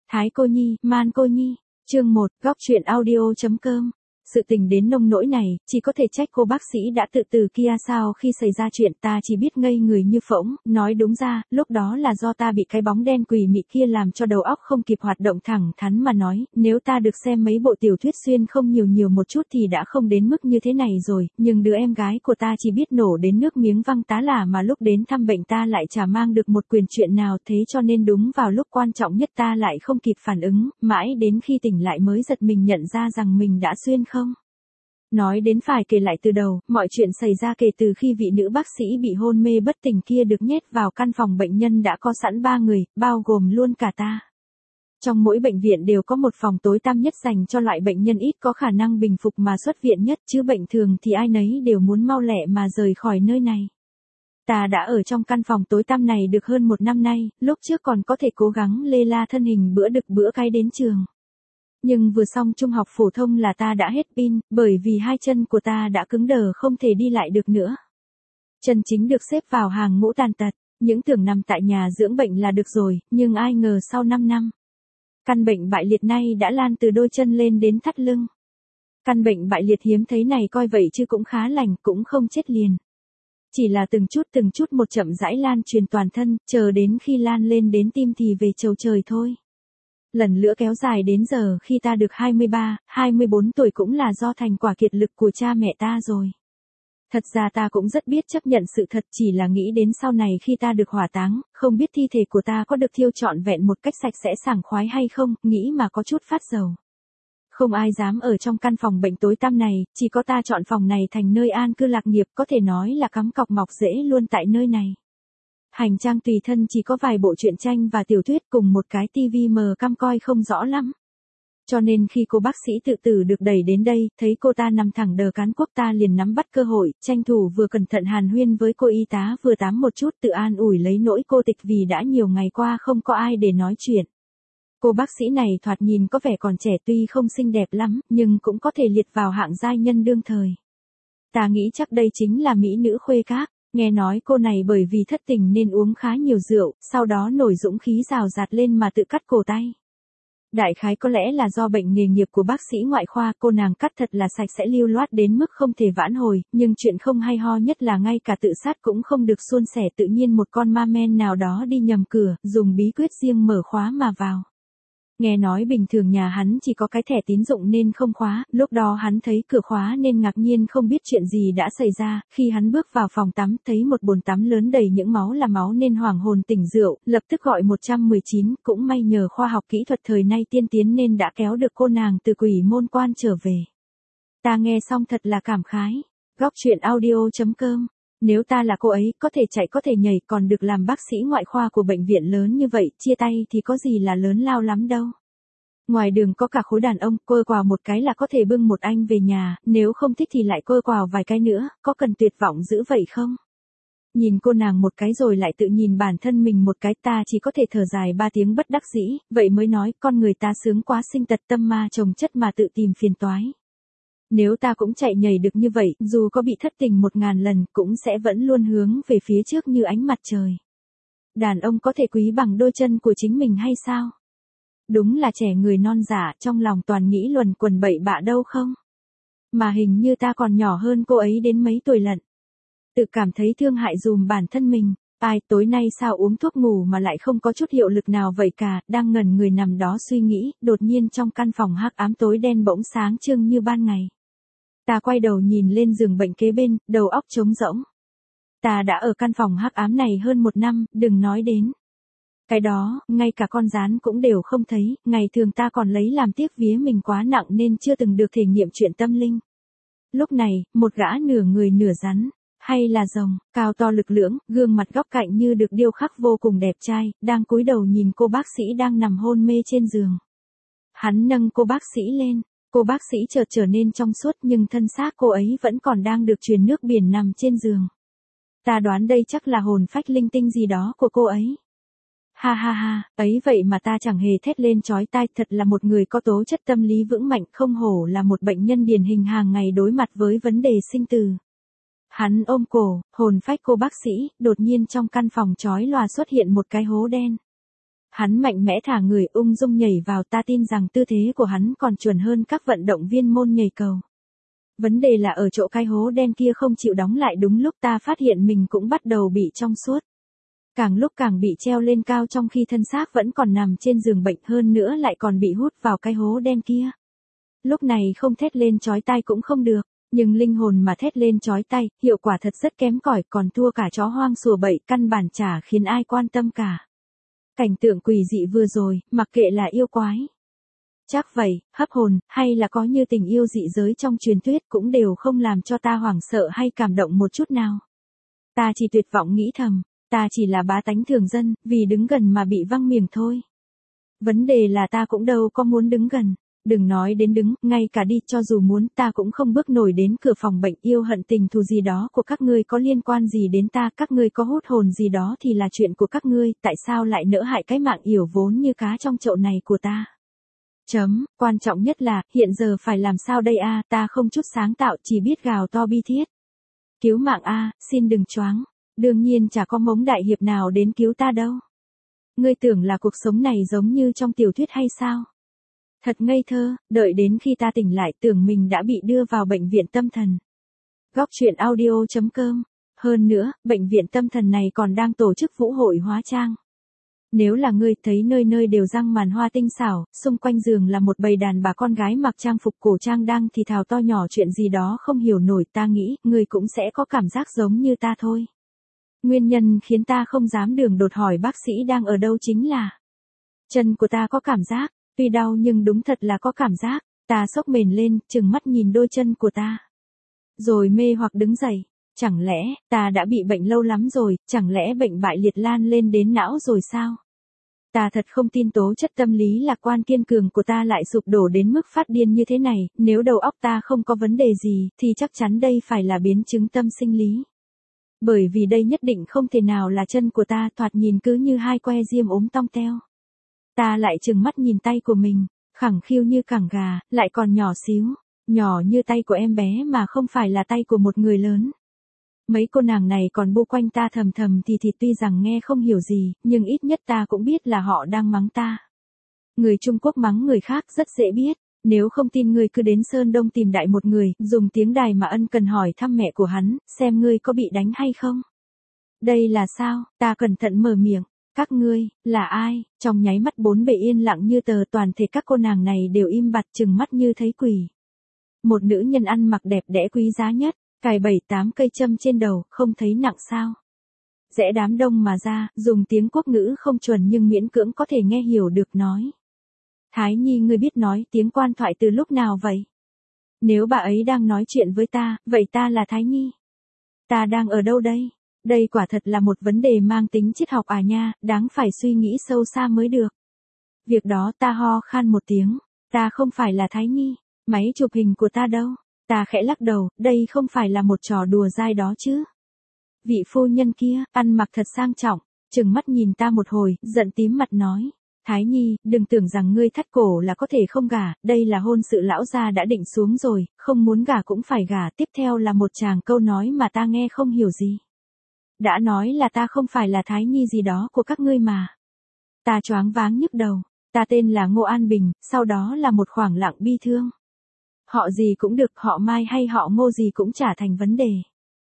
Thái cô nhi, man cô nhi. Chương 1, góc truyện audio.com. Sự tình đến nông nỗi này, chỉ có thể trách cô bác sĩ đã tự từ kia sao khi xảy ra chuyện ta chỉ biết ngây người như phỗng, nói đúng ra, lúc đó là do ta bị cái bóng đen quỷ mị kia làm cho đầu óc không kịp hoạt động thẳng thắn mà nói, nếu ta được xem mấy bộ tiểu thuyết xuyên không nhiều một chút thì đã không đến mức như thế này rồi, nhưng đứa em gái của ta chỉ biết nổ đến nước miếng văng tá lả mà lúc đến thăm bệnh ta lại chả mang được một quyền chuyện nào thế cho nên đúng vào lúc quan trọng nhất ta lại không kịp phản ứng, mãi đến khi tỉnh lại mới giật mình nhận ra rằng mình đã xuyên không. Nói đến phải kể lại từ đầu, mọi chuyện xảy ra kể từ khi vị nữ bác sĩ bị hôn mê bất tỉnh kia được nhét vào căn phòng bệnh nhân đã có sẵn 3 người, bao gồm luôn cả ta. Trong mỗi bệnh viện đều có một phòng tối tăm nhất dành cho loại bệnh nhân ít có khả năng bình phục mà xuất viện nhất, chứ bệnh thường thì ai nấy đều muốn mau lẹ mà rời khỏi nơi này. Ta đã ở trong căn phòng tối tăm này được hơn 1 năm nay, lúc trước còn có thể cố gắng lê la thân hình bữa đực bữa cay đến trường. Nhưng vừa xong trung học phổ thông là ta đã hết pin, bởi vì 2 chân của ta đã cứng đờ không thể đi lại được nữa. Chân chính được xếp vào hàng ngũ tàn tật, những tưởng nằm tại nhà dưỡng bệnh là được rồi, nhưng ai ngờ sau 5 năm. Căn bệnh bại liệt này đã lan từ đôi chân lên đến thắt lưng. Căn bệnh bại liệt hiếm thấy này coi vậy chứ cũng khá lành, cũng không chết liền. Chỉ là từng chút một chậm rãi lan truyền toàn thân, chờ đến khi lan lên đến tim thì về chầu trời thôi. Lần nữa kéo dài đến giờ khi ta được 23, 24 tuổi cũng là do thành quả kiệt lực của cha mẹ ta rồi. Thật ra ta cũng rất biết chấp nhận sự thật, chỉ là nghĩ đến sau này khi ta được hỏa táng, không biết thi thể của ta có được thiêu trọn vẹn một cách sạch sẽ sảng khoái hay không, nghĩ mà có chút phát dầu. Không ai dám ở trong căn phòng bệnh tối tăm này, chỉ có ta chọn phòng này thành nơi an cư lạc nghiệp, có thể nói là cắm cọc mọc rễ luôn tại nơi này. Hành trang tùy thân chỉ có vài bộ truyện tranh và tiểu thuyết cùng một cái tivi mờ căm coi không rõ lắm. Cho nên khi cô bác sĩ tự tử được đẩy đến đây, thấy cô ta nằm thẳng đờ cán quốc ta liền nắm bắt cơ hội, tranh thủ vừa cẩn thận hàn huyên với cô y tá vừa tám một chút tự an ủi lấy nỗi cô tịch vì đã nhiều ngày qua không có ai để nói chuyện. Cô bác sĩ này thoạt nhìn có vẻ còn trẻ tuy không xinh đẹp lắm, nhưng cũng có thể liệt vào hạng giai nhân đương thời. Ta nghĩ chắc đây chính là mỹ nữ khuê các. Nghe nói cô này bởi vì thất tình nên uống khá nhiều rượu, sau đó nổi dũng khí rào rạt lên mà tự cắt cổ tay. Đại khái có lẽ là do bệnh nghề nghiệp của bác sĩ ngoại khoa, cô nàng cắt thật là sạch sẽ lưu loát đến mức không thể vãn hồi, nhưng chuyện không hay ho nhất là ngay cả tự sát cũng không được suôn sẻ, tự nhiên một con ma men nào đó đi nhầm cửa, dùng bí quyết riêng mở khóa mà vào. Nghe nói bình thường nhà hắn chỉ có cái thẻ tín dụng nên không khóa, lúc đó hắn thấy cửa khóa nên ngạc nhiên không biết chuyện gì đã xảy ra, khi hắn bước vào phòng tắm thấy một bồn tắm lớn đầy những máu là máu nên hoảng hồn tỉnh rượu, lập tức gọi 119, cũng may nhờ khoa học kỹ thuật thời nay tiên tiến nên đã kéo được cô nàng từ quỷ môn quan trở về. Ta nghe xong thật là cảm khái. Góc truyện audio.com. Nếu ta là cô ấy, có thể chạy có thể nhảy còn được làm bác sĩ ngoại khoa của bệnh viện lớn như vậy, chia tay thì có gì là lớn lao lắm đâu. Ngoài đường có cả khối đàn ông, côi quào một cái là có thể bưng một anh về nhà, nếu không thích thì lại côi quào vài cái nữa, có cần tuyệt vọng dữ vậy không? Nhìn cô nàng một cái rồi lại tự nhìn bản thân mình một cái, ta chỉ có thể thở dài 3 tiếng bất đắc dĩ, vậy mới nói con người ta sướng quá sinh tật tâm ma chồng chất mà tự tìm phiền toái. Nếu ta cũng chạy nhảy được như vậy, dù có bị thất tình 1000 lần, cũng sẽ vẫn luôn hướng về phía trước như ánh mặt trời. Đàn ông có thể quý bằng đôi chân của chính mình hay sao? Đúng là trẻ người non dạ, trong lòng toàn nghĩ luẩn quẩn bậy bạ đâu không? Mà hình như ta còn nhỏ hơn cô ấy đến mấy tuổi lận. Tự cảm thấy thương hại dùm bản thân mình. Ai, tối nay sao uống thuốc ngủ mà lại không có chút hiệu lực nào vậy cả, đang ngẩn người nằm đó suy nghĩ, đột nhiên trong căn phòng hắc ám tối đen bỗng sáng trưng như ban ngày. Ta quay đầu nhìn lên giường bệnh kế bên, đầu óc trống rỗng. Ta đã ở căn phòng hắc ám này hơn 1 năm, đừng nói đến. Cái đó, ngay cả con rán cũng đều không thấy, ngày thường ta còn lấy làm tiếc vía mình quá nặng nên chưa từng được thể nghiệm chuyện tâm linh. Lúc này, một gã nửa người nửa rắn, hay là rồng, cao to lực lưỡng, gương mặt góc cạnh như được điêu khắc vô cùng đẹp trai, đang cúi đầu nhìn cô bác sĩ đang nằm hôn mê trên giường. Hắn nâng cô bác sĩ lên, cô bác sĩ chợt trở nên trong suốt nhưng thân xác cô ấy vẫn còn đang được truyền nước biển nằm trên giường. Ta đoán đây chắc là hồn phách linh tinh gì đó của cô ấy. Ha ha ha, ấy vậy mà ta chẳng hề thét lên chói tai, thật là một người có tố chất tâm lý vững mạnh, không hổ là một bệnh nhân điển hình hàng ngày đối mặt với vấn đề sinh tử. Hắn ôm cổ, hồn phách cô bác sĩ, đột nhiên trong căn phòng chói lòa xuất hiện một cái hố đen. Hắn mạnh mẽ thả người ung dung nhảy vào, ta tin rằng tư thế của hắn còn chuẩn hơn các vận động viên môn nhảy cầu. Vấn đề là ở chỗ cái hố đen kia không chịu đóng lại, đúng lúc ta phát hiện mình cũng bắt đầu bị trong suốt. Càng lúc càng bị treo lên cao trong khi thân xác vẫn còn nằm trên giường bệnh, hơn nữa lại còn bị hút vào cái hố đen kia. Lúc này không thét lên chói tai cũng không được, nhưng linh hồn mà thét lên chói tai, hiệu quả thật rất kém cỏi, còn thua cả chó hoang sủa bậy, căn bản chả khiến ai quan tâm cả. Cảnh tượng quỷ dị vừa rồi, mặc kệ là yêu quái, chắc vậy, hấp hồn, hay là có như tình yêu dị giới trong truyền thuyết cũng đều không làm cho ta hoảng sợ hay cảm động một chút nào. Ta chỉ tuyệt vọng nghĩ thầm, ta chỉ là bá tánh thường dân, vì đứng gần mà bị văng miệng thôi. Vấn đề là ta cũng đâu có muốn đứng gần. Đừng nói đến đứng, ngay cả đi cho dù muốn ta cũng không bước nổi đến cửa phòng bệnh. Yêu hận tình thù gì đó của các ngươi có liên quan gì đến ta, các ngươi có hút hồn gì đó thì là chuyện của các ngươi, tại sao lại nỡ hại cái mạng yểu vốn như cá trong chậu này của ta. Quan trọng nhất là, hiện giờ phải làm sao đây a, ta không chút sáng tạo, chỉ biết gào to bi thiết. Cứu mạng a, xin đừng choáng, đương nhiên chả có mống đại hiệp nào đến cứu ta đâu. Ngươi tưởng là cuộc sống này giống như trong tiểu thuyết hay sao? Thật ngây thơ, đợi đến khi ta tỉnh lại tưởng mình đã bị đưa vào bệnh viện tâm thần. Góc truyện audio.com. Hơn nữa, bệnh viện tâm thần này còn đang tổ chức vũ hội hóa trang. Nếu là ngươi thấy nơi nơi đều răng màn hoa tinh xảo, xung quanh giường là một bầy đàn bà con gái mặc trang phục cổ trang đang thì thào to nhỏ chuyện gì đó không hiểu nổi, ta nghĩ, ngươi cũng sẽ có cảm giác giống như ta thôi. Nguyên nhân khiến ta không dám đường đột hỏi bác sĩ đang ở đâu chính là chân của ta có cảm giác. Tuy đau nhưng đúng thật là có cảm giác, ta sốc mền lên, trừng mắt nhìn đôi chân của ta. Rồi mê hoặc đứng dậy, chẳng lẽ, ta đã bị bệnh lâu lắm rồi, chẳng lẽ bệnh bại liệt lan lên đến não rồi sao? Ta thật không tin tố chất tâm lý lạc quan kiên cường của ta lại sụp đổ đến mức phát điên như thế này, nếu đầu óc ta không có vấn đề gì, thì chắc chắn đây phải là biến chứng tâm sinh lý. Bởi vì đây nhất định không thể nào là chân của ta, thoạt nhìn cứ như hai que diêm ốm tong teo. Ta lại trừng mắt nhìn tay của mình, khẳng khiu như cẳng gà, lại còn nhỏ xíu, nhỏ như tay của em bé mà không phải là tay của một người lớn. Mấy cô nàng này còn bu quanh ta thầm thầm thì tuy rằng nghe không hiểu gì, nhưng ít nhất ta cũng biết là họ đang mắng ta. Người Trung Quốc mắng người khác rất dễ biết, nếu không tin ngươi cứ đến Sơn Đông tìm đại một người, dùng tiếng Đài mà ân cần hỏi thăm mẹ của hắn, xem ngươi có bị đánh hay không. Đây là sao, ta cẩn thận mở miệng. Các ngươi, là ai? Trong nháy mắt bốn bề yên lặng như tờ, toàn thể các cô nàng này đều im bặt trừng mắt như thấy quỷ. Một nữ nhân ăn mặc đẹp đẽ quý giá nhất, cài 7-8 cây châm trên đầu, không thấy nặng sao? Rẽ đám đông mà ra, dùng tiếng quốc ngữ không chuẩn nhưng miễn cưỡng có thể nghe hiểu được nói. Thái Nhi, ngươi biết nói tiếng quan thoại từ lúc nào vậy? Nếu bà ấy đang nói chuyện với ta, vậy ta là Thái Nhi. Ta đang ở đâu đây? Đây quả thật là một vấn đề mang tính triết học à nha, đáng phải suy nghĩ sâu xa mới được. Việc đó, ta ho khan một tiếng, ta không phải là Thái Nhi, máy chụp hình của ta đâu, ta khẽ lắc đầu, đây không phải là một trò đùa dai đó chứ. Vị phu nhân kia, ăn mặc thật sang trọng, trừng mắt nhìn ta một hồi, giận tím mặt nói. Thái Nhi, đừng tưởng rằng ngươi thắt cổ là có thể không gả, đây là hôn sự lão gia đã định xuống rồi, không muốn gả cũng phải gả. Tiếp theo là một tràng câu nói mà ta nghe không hiểu gì. Đã nói là ta không phải là Thái Nhi gì đó của các ngươi mà. Ta choáng váng nhức đầu, ta tên là Ngô An Bình, sau đó là một khoảng lặng bi thương. Họ gì cũng được, họ Mai hay họ Ngô gì cũng chả thành vấn đề.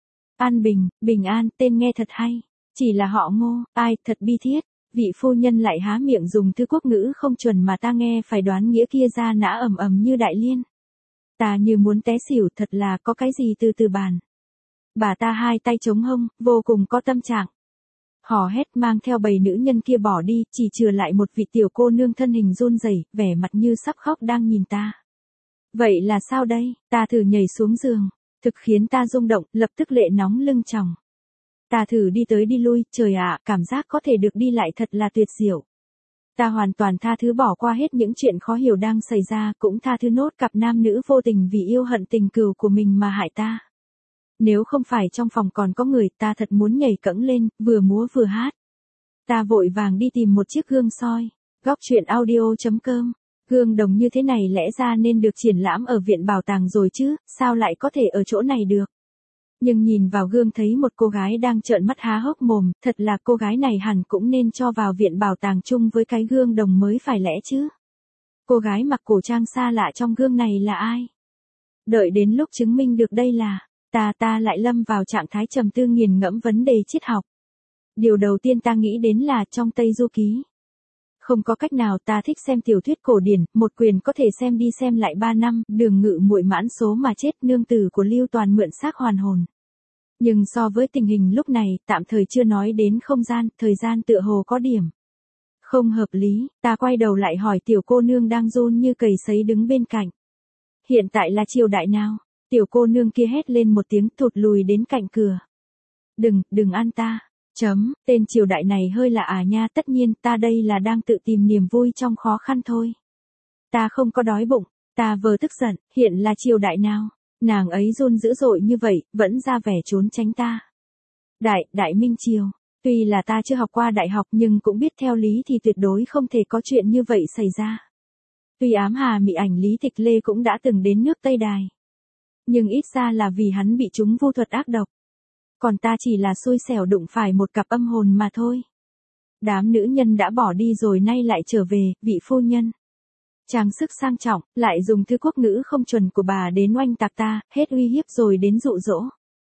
An Bình, Bình An, tên nghe thật hay, chỉ là họ Ngô, ai, thật bi thiết. Vị phu nhân lại há miệng dùng thứ quốc ngữ không chuẩn mà ta nghe phải đoán nghĩa kia ra nã ầm ầm như đại liên. Ta như muốn té xỉu, thật là có cái gì từ từ bàn. Bà ta hai tay chống hông, vô cùng có tâm trạng. Hò hét mang theo bầy nữ nhân kia bỏ đi, chỉ chừa lại một vị tiểu cô nương thân hình run rẩy, vẻ mặt như sắp khóc đang nhìn ta. Vậy là sao đây? Ta thử nhảy xuống giường, thực khiến ta rung động, lập tức lệ nóng lưng tròng. Ta thử đi tới đi lui, trời ạ, cảm giác có thể được đi lại thật là tuyệt diệu. Ta hoàn toàn tha thứ bỏ qua hết những chuyện khó hiểu đang xảy ra, cũng tha thứ nốt cặp nam nữ vô tình vì yêu hận tình cừu của mình mà hại ta. Nếu không phải trong phòng còn có người, ta thật muốn nhảy cẫng lên, vừa múa vừa hát. Ta vội vàng đi tìm một chiếc gương soi. Góc truyện audio.com. Gương đồng như thế này lẽ ra nên được triển lãm ở viện bảo tàng rồi chứ, sao lại có thể ở chỗ này được? Nhưng nhìn vào gương thấy một cô gái đang trợn mắt há hốc mồm, thật là cô gái này hẳn cũng nên cho vào viện bảo tàng chung với cái gương đồng mới phải lẽ chứ. Cô gái mặc cổ trang xa lạ trong gương này là ai? Đợi đến lúc chứng minh được đây là ta lại lâm vào trạng thái trầm tư nghiền ngẫm vấn đề triết học. Điều đầu tiên ta nghĩ đến là trong Tây Du Ký. Không có cách nào, ta thích xem tiểu thuyết cổ điển, một quyển có thể xem đi xem lại 3 năm, Đường Ngự Muội mãn số mà chết, nương tử của Lưu Toàn mượn xác hoàn hồn. Nhưng so với tình hình lúc này, tạm thời chưa nói đến không gian, thời gian tựa hồ có điểm không hợp lý, ta quay đầu lại hỏi tiểu cô nương đang run như cầy sấy đứng bên cạnh. Hiện tại là triều đại nào? Tiểu cô nương kia hét lên một tiếng thụt lùi đến cạnh cửa. Đừng ăn ta. Tên triều đại này hơi lạ à nha, tất nhiên ta đây là đang tự tìm niềm vui trong khó khăn thôi. Ta không có đói bụng, ta vừa tức giận, hiện là triều đại nào? Nàng ấy run dữ dội như vậy, vẫn ra vẻ trốn tránh ta. Đại Minh Triều, tuy là ta chưa học qua đại học nhưng cũng biết theo lý thì tuyệt đối không thể có chuyện như vậy xảy ra. Tuy ám hà mị ảnh Lý Tịch Lê cũng đã từng đến nước Tây Đài. Nhưng ít ra là vì hắn bị chúng vu thuật ác độc. Còn ta chỉ là xui xẻo đụng phải một cặp âm hồn mà thôi. Đám nữ nhân đã bỏ đi rồi nay lại trở về, vị phu nhân. Trang sức sang trọng, lại dùng thư quốc ngữ không chuẩn của bà đến oanh tạc ta, hết uy hiếp rồi đến dụ dỗ.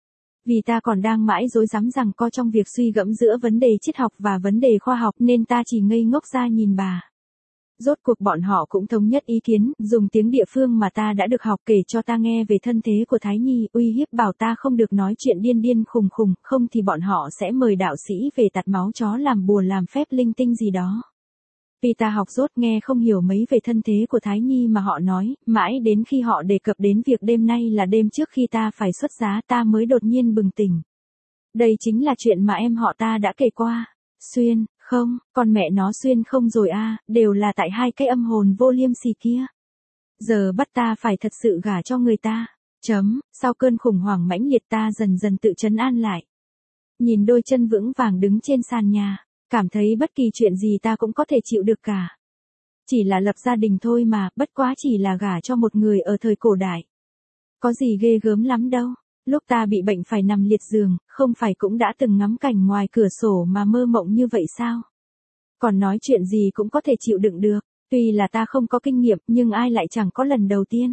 Vì ta còn đang mãi rối rắm rằng co trong việc suy gẫm giữa vấn đề triết học và vấn đề khoa học nên ta chỉ ngây ngốc ra nhìn bà. Rốt cuộc bọn họ cũng thống nhất ý kiến, dùng tiếng địa phương mà ta đã được học kể cho ta nghe về thân thế của Thái Nhi, uy hiếp bảo ta không được nói chuyện điên khùng, không thì bọn họ sẽ mời đạo sĩ về tạt máu chó làm bùa làm phép linh tinh gì đó. Vì ta học rốt nghe không hiểu mấy về thân thế của Thái Nhi mà họ nói, mãi đến khi họ đề cập đến việc đêm nay là đêm trước khi ta phải xuất giá ta mới đột nhiên bừng tỉnh. Đây chính là chuyện mà em họ ta đã kể qua. Xuyên, không, con mẹ nó xuyên không rồi a, đều là tại hai cái âm hồn vô liêm sỉ kia. Giờ bắt ta phải thật sự gả cho người ta. Sau cơn khủng hoảng mãnh liệt ta dần dần tự trấn an lại. Nhìn đôi chân vững vàng đứng trên sàn nhà, cảm thấy bất kỳ chuyện gì ta cũng có thể chịu được cả. Chỉ là lập gia đình thôi mà, bất quá chỉ là gả cho một người ở thời cổ đại. Có gì ghê gớm lắm đâu. Lúc ta bị bệnh phải nằm liệt giường, không phải cũng đã từng ngắm cảnh ngoài cửa sổ mà mơ mộng như vậy sao? Còn nói chuyện gì cũng có thể chịu đựng được, tuy là ta không có kinh nghiệm nhưng ai lại chẳng có lần đầu tiên.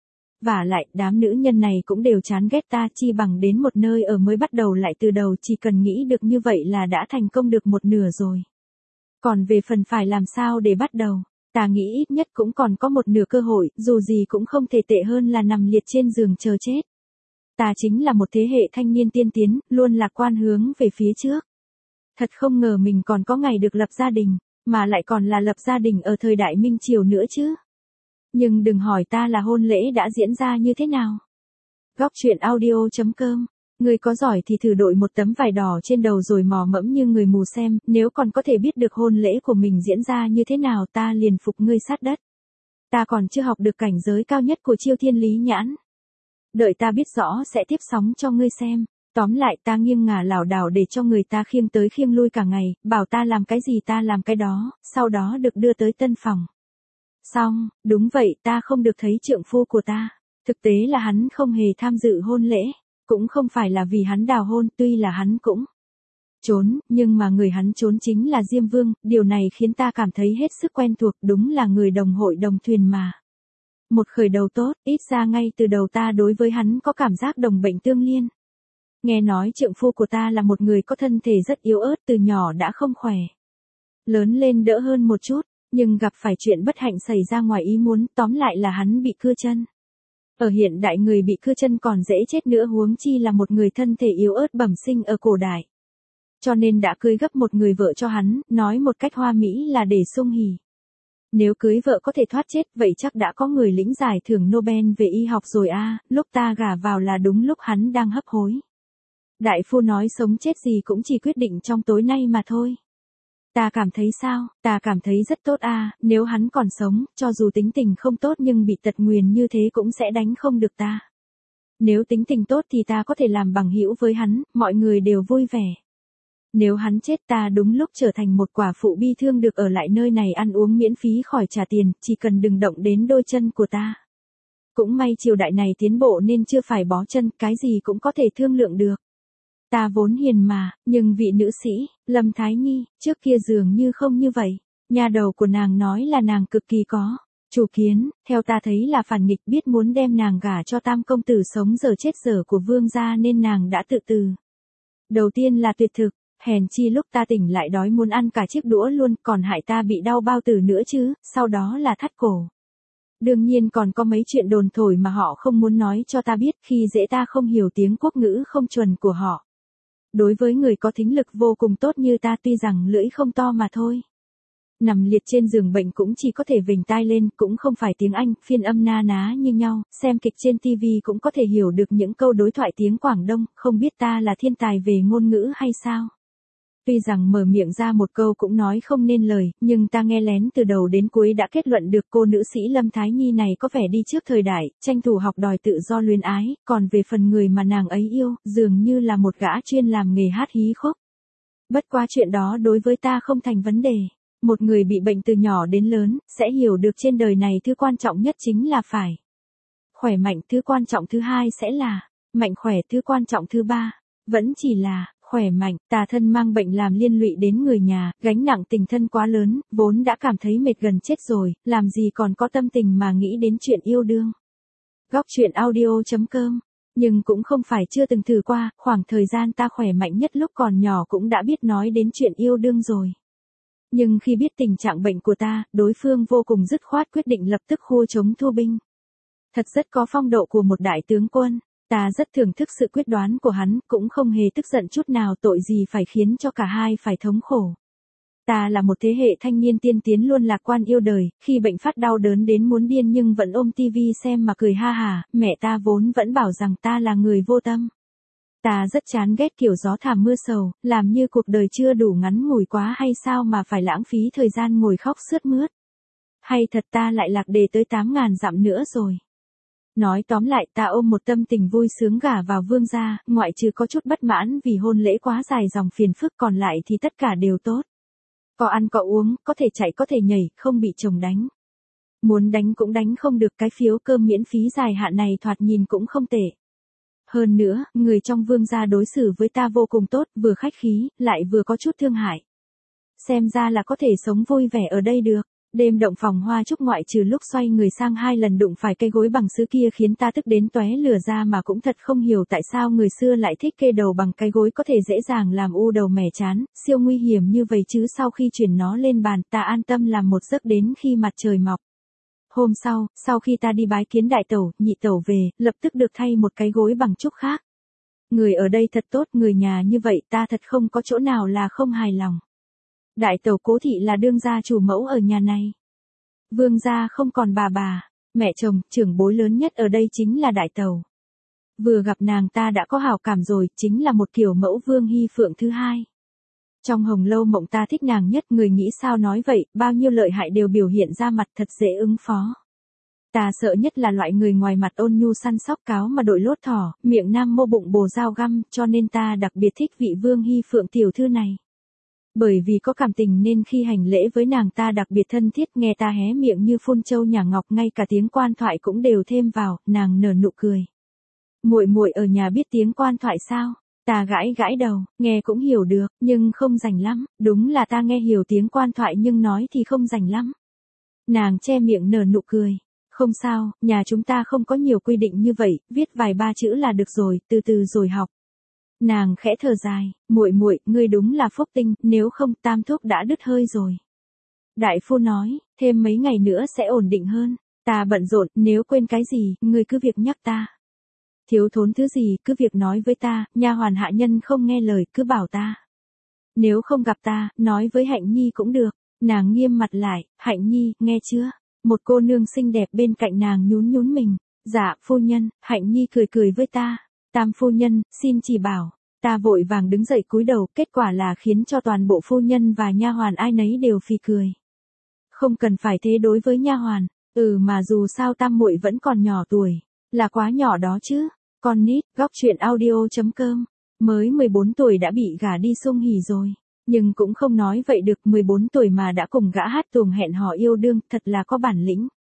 Vả lại, đám nữ nhân này cũng đều chán ghét ta chi bằng đến một nơi ở mới bắt đầu lại từ đầu, chỉ cần nghĩ được như vậy là đã thành công được một nửa rồi. Còn về phần phải làm sao để bắt đầu, ta nghĩ ít nhất cũng còn có một nửa cơ hội, dù gì cũng không thể tệ hơn là nằm liệt trên giường chờ chết. Ta chính là một thế hệ thanh niên tiên tiến, luôn lạc quan hướng về phía trước. Thật không ngờ mình còn có ngày được lập gia đình, mà lại còn là lập gia đình ở thời đại Minh Triều nữa chứ. Nhưng đừng hỏi ta là hôn lễ đã diễn ra như thế nào. Góc truyện audio.com. Người có giỏi thì thử đội một tấm vải đỏ trên đầu rồi mò mẫm như người mù xem, nếu còn có thể biết được hôn lễ của mình diễn ra như thế nào ta liền phục ngươi sát đất. Ta còn chưa học được cảnh giới cao nhất của chiêu thiên lý nhãn. Đợi ta biết rõ sẽ tiếp sóng cho ngươi xem. Tóm lại ta nghiêng ngả lảo đảo để cho người ta khiêng tới khiêng lui cả ngày, bảo ta làm cái gì ta làm cái đó, sau đó được đưa tới tân phòng. Xong, đúng vậy ta không được thấy trượng phu của ta. Thực tế là hắn không hề tham dự hôn lễ. Cũng không phải là vì hắn đào hôn, tuy là hắn cũng trốn, nhưng mà người hắn trốn chính là Diêm Vương, điều này khiến ta cảm thấy hết sức quen thuộc, đúng là người đồng hội đồng thuyền mà. Một khởi đầu tốt, ít ra ngay từ đầu ta đối với hắn có cảm giác đồng bệnh tương liên. Nghe nói trượng phu của ta là một người có thân thể rất yếu ớt, từ nhỏ đã không khỏe. Lớn lên đỡ hơn một chút, nhưng gặp phải chuyện bất hạnh xảy ra ngoài ý muốn, tóm lại là hắn bị cưa chân. Ở hiện đại người bị cưa chân còn dễ chết nữa, huống chi là một người thân thể yếu ớt bẩm sinh ở cổ đại. Cho nên đã cưới gấp một người vợ cho hắn, nói một cách hoa mỹ là để sung hỉ. Nếu cưới vợ có thể thoát chết, vậy chắc đã có người lĩnh giải thưởng Nobel về y học rồi a, lúc ta gả vào là đúng lúc hắn đang hấp hối. Đại phu nói sống chết gì cũng chỉ quyết định trong tối nay mà thôi. Ta cảm thấy sao? Ta cảm thấy rất tốt a, nếu hắn còn sống, cho dù tính tình không tốt nhưng bị tật nguyền như thế cũng sẽ đánh không được ta. Nếu tính tình tốt thì ta có thể làm bằng hữu với hắn, mọi người đều vui vẻ. Nếu hắn chết ta đúng lúc trở thành một quả phụ bi thương được ở lại nơi này ăn uống miễn phí khỏi trả tiền, chỉ cần đừng động đến đôi chân của ta. Cũng may triều đại này tiến bộ nên chưa phải bó chân, cái gì cũng có thể thương lượng được. Ta vốn hiền mà, nhưng vị nữ sĩ, Lâm Thái Nhi, trước kia dường như không như vậy. Nhà đầu của nàng nói là nàng cực kỳ có chủ kiến, theo ta thấy là phản nghịch, biết muốn đem nàng gả cho tam công tử sống giờ chết giờ của vương gia nên nàng đã tự từ. Đầu tiên là tuyệt thực, hèn chi lúc ta tỉnh lại đói muốn ăn cả chiếc đũa luôn, còn hại ta bị đau bao tử nữa chứ, sau đó là thắt cổ. Đương nhiên còn có mấy chuyện đồn thổi mà họ không muốn nói cho ta biết, khi dễ ta không hiểu tiếng quốc ngữ không chuẩn của họ. Đối với người có thính lực vô cùng tốt như ta, tuy rằng lưỡi không to mà thôi. Nằm liệt trên giường bệnh cũng chỉ có thể vểnh tai lên, cũng không phải tiếng Anh, phiên âm na ná như nhau, xem kịch trên TV cũng có thể hiểu được những câu đối thoại tiếng Quảng Đông, không biết ta là thiên tài về ngôn ngữ hay sao. Tuy rằng mở miệng ra một câu cũng nói không nên lời, nhưng ta nghe lén từ đầu đến cuối đã kết luận được cô nữ sĩ Lâm Thái Nhi này có vẻ đi trước thời đại, tranh thủ học đòi tự do luyến ái, còn về phần người mà nàng ấy yêu, dường như là một gã chuyên làm nghề hát hí khúc. Bất quá chuyện đó đối với ta không thành vấn đề. Một người bị bệnh từ nhỏ đến lớn, sẽ hiểu được trên đời này thứ quan trọng nhất chính là phải khỏe mạnh, thứ quan trọng thứ hai sẽ là mạnh khỏe, thứ quan trọng thứ ba vẫn chỉ là khỏe mạnh. Ta thân mang bệnh làm liên lụy đến người nhà, gánh nặng tình thân quá lớn, vốn đã cảm thấy mệt gần chết rồi, làm gì còn có tâm tình mà nghĩ đến chuyện yêu đương. Góc truyện audio.com. Nhưng cũng không phải chưa từng thử qua, khoảng thời gian ta khỏe mạnh nhất lúc còn nhỏ cũng đã biết nói đến chuyện yêu đương rồi. Nhưng khi biết tình trạng bệnh của ta, đối phương vô cùng dứt khoát quyết định lập tức khua chống thu binh. Thật rất có phong độ của một đại tướng quân. Ta rất thưởng thức sự quyết đoán của hắn, cũng không hề tức giận chút nào, tội gì phải khiến cho cả hai phải thống khổ. Ta là một thế hệ thanh niên tiên tiến luôn lạc quan yêu đời, khi bệnh phát đau đớn đến muốn điên nhưng vẫn ôm tivi xem mà cười ha hả, mẹ ta vốn vẫn bảo rằng ta là người vô tâm. Ta rất chán ghét kiểu gió thảm mưa sầu, làm như cuộc đời chưa đủ ngắn ngủi quá hay sao mà phải lãng phí thời gian ngồi khóc sướt mướt. Hay thật ta lại lạc đề tới 8.000 dặm nữa rồi. Nói tóm lại, ta ôm một tâm tình vui sướng gả vào vương gia, ngoại trừ có chút bất mãn vì hôn lễ quá dài dòng phiền phức, còn lại thì tất cả đều tốt. Có ăn có uống, có thể chạy có thể nhảy, không bị chồng đánh. Muốn đánh cũng đánh không được, cái phiếu cơm miễn phí dài hạn này thoạt nhìn cũng không tệ. Hơn nữa, người trong vương gia đối xử với ta vô cùng tốt, vừa khách khí, lại vừa có chút thương hại. Xem ra là có thể sống vui vẻ ở đây được. Đêm động phòng hoa trúc ngoại trừ lúc xoay người sang 2 lần đụng phải cây gối bằng sứ kia khiến ta tức đến tóe lửa ra, mà cũng thật không hiểu tại sao người xưa lại thích kê đầu bằng cái gối, có thể dễ dàng làm u đầu mẻ chán, siêu nguy hiểm như vậy chứ. Sau khi chuyển nó lên bàn, ta an tâm làm một giấc đến khi mặt trời mọc. Hôm sau khi ta đi bái kiến đại tẩu, nhị tẩu về, lập tức được thay một cái gối bằng trúc khác. Người ở đây thật tốt, người nhà như vậy ta thật không có chỗ nào là không hài lòng. Đại tẩu Cố thị là đương gia chủ mẫu ở nhà này. Vương gia không còn bà, mẹ chồng, trưởng bối lớn nhất ở đây chính là đại tẩu. Vừa gặp nàng ta đã có hảo cảm rồi, chính là một kiểu mẫu Vương Hy Phượng thứ hai. Trong Hồng Lâu Mộng ta thích nàng nhất, người nghĩ sao nói vậy, bao nhiêu lợi hại đều biểu hiện ra mặt, thật dễ ứng phó. Ta sợ nhất là loại người ngoài mặt ôn nhu săn sóc cáo mà đội lốt thỏ, miệng nam mô bụng bồ dao găm, cho nên ta đặc biệt thích vị Vương Hy Phượng tiểu thư này. Bởi vì có cảm tình nên khi hành lễ với nàng ta đặc biệt thân thiết, nghe ta hé miệng như phun châu nhả ngọc, ngay cả tiếng quan thoại cũng đều thêm vào, nàng nở nụ cười. Muội muội ở nhà biết tiếng quan thoại sao? Ta gãi đầu, nghe cũng hiểu được, nhưng không rành lắm, đúng là ta nghe hiểu tiếng quan thoại nhưng nói thì không rành lắm. Nàng che miệng nở nụ cười. Không sao, nhà chúng ta không có nhiều quy định như vậy, viết vài ba chữ là được rồi, từ từ rồi học. Nàng khẽ thở dài, muội muội, ngươi đúng là phúc tinh, nếu không tam thúc đã đứt hơi rồi. Đại phu nói, thêm mấy ngày nữa sẽ ổn định hơn. Ta bận rộn, nếu quên cái gì, ngươi cứ việc nhắc ta. Thiếu thốn thứ gì, cứ việc nói với ta, nha hoàn hạ nhân không nghe lời, cứ bảo ta. Nếu không gặp ta, nói với Hạnh Nhi cũng được. Nàng nghiêm mặt lại, Hạnh Nhi, nghe chưa? Một cô nương xinh đẹp bên cạnh nàng nhún mình. Dạ, phu nhân, Hạnh Nhi cười với ta. Tam phu nhân, xin chỉ bảo. Ta vội vàng đứng dậy cúi đầu, kết quả là khiến cho toàn bộ phu nhân và nha hoàn ai nấy đều phì cười. Không cần phải thế đối với nha hoàn, mà dù sao tam muội vẫn còn nhỏ tuổi, là quá nhỏ đó chứ. Con nít, góc truyện audio.com, mới 14 tuổi đã bị gả đi sung hỉ rồi. Nhưng cũng không nói vậy được, 14 tuổi mà đã cùng gã hát tuồng hẹn hò yêu đương, thật là có bản lĩnh.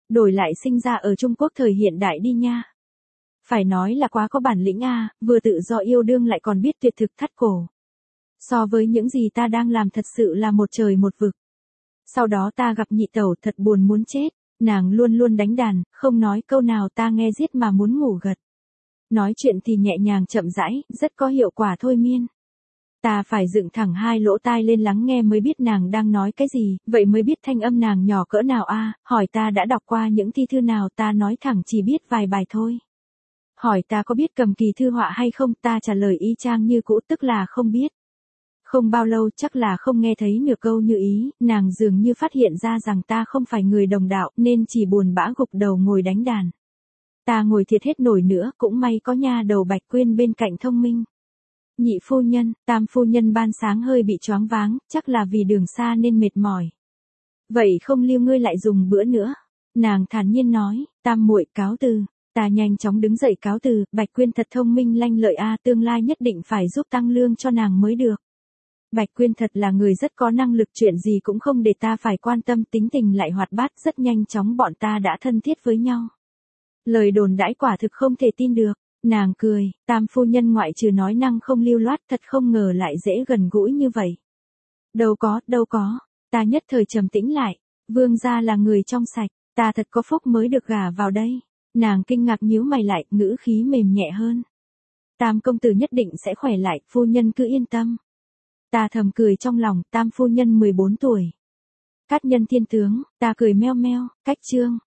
Đổi lại sinh ra ở Trung Quốc thời hiện đại đi nha. Phải nói là quá có bản lĩnh a, vừa tự do yêu đương lại còn biết tuyệt thực thắt cổ. So với những gì ta đang làm thật sự là một trời một vực. Sau đó ta gặp nhị tẩu thật buồn muốn chết, nàng luôn luôn đánh đàn, không nói câu nào ta nghe giết mà muốn ngủ gật. Nói chuyện thì nhẹ nhàng chậm rãi, rất có hiệu quả thôi miên. Ta phải dựng thẳng hai lỗ tai lên lắng nghe mới biết nàng đang nói cái gì, vậy mới biết thanh âm nàng nhỏ cỡ nào a, hỏi ta đã đọc qua những thi thư nào, ta nói thẳng chỉ biết vài bài thôi. Hỏi ta có biết cầm kỳ thư họa hay không, ta trả lời y chang như cũ, tức là không biết. Không bao lâu, chắc là không nghe thấy nửa câu như ý, nàng dường như phát hiện ra rằng ta không phải người đồng đạo, nên chỉ buồn bã gục đầu ngồi đánh đàn. Ta ngồi thiệt hết nổi nữa, cũng may có nha đầu Bạch Quyên bên cạnh thông minh. Nhị phu nhân, tam phu nhân ban sáng hơi bị choáng váng, chắc là vì đường xa nên mệt mỏi. Vậy không lưu ngươi lại dùng bữa nữa. Nàng thản nhiên nói, tam muội cáo từ. Ta nhanh chóng đứng dậy cáo từ, Bạch Quyên thật thông minh lanh lợi a, tương lai nhất định phải giúp tăng lương cho nàng mới được. Bạch Quyên thật là người rất có năng lực, chuyện gì cũng không để ta phải quan tâm, tính tình lại hoạt bát, rất nhanh chóng bọn ta đã thân thiết với nhau. Lời đồn đãi quả thực không thể tin được. Nàng cười, tam phu nhân ngoại trừ nói năng không lưu loát, thật không ngờ lại dễ gần gũi như vậy. Đâu có, ta nhất thời trầm tĩnh lại, vương gia là người trong sạch, ta thật có phúc mới được gả vào đây. Nàng kinh ngạc nhíu mày lại, ngữ khí mềm nhẹ hơn. Tam công tử nhất định sẽ khỏe lại, phu nhân cứ yên tâm. Ta thầm cười trong lòng, tam phu nhân 14 tuổi. Cát nhân thiên tướng, ta cười meo meo, cách chương.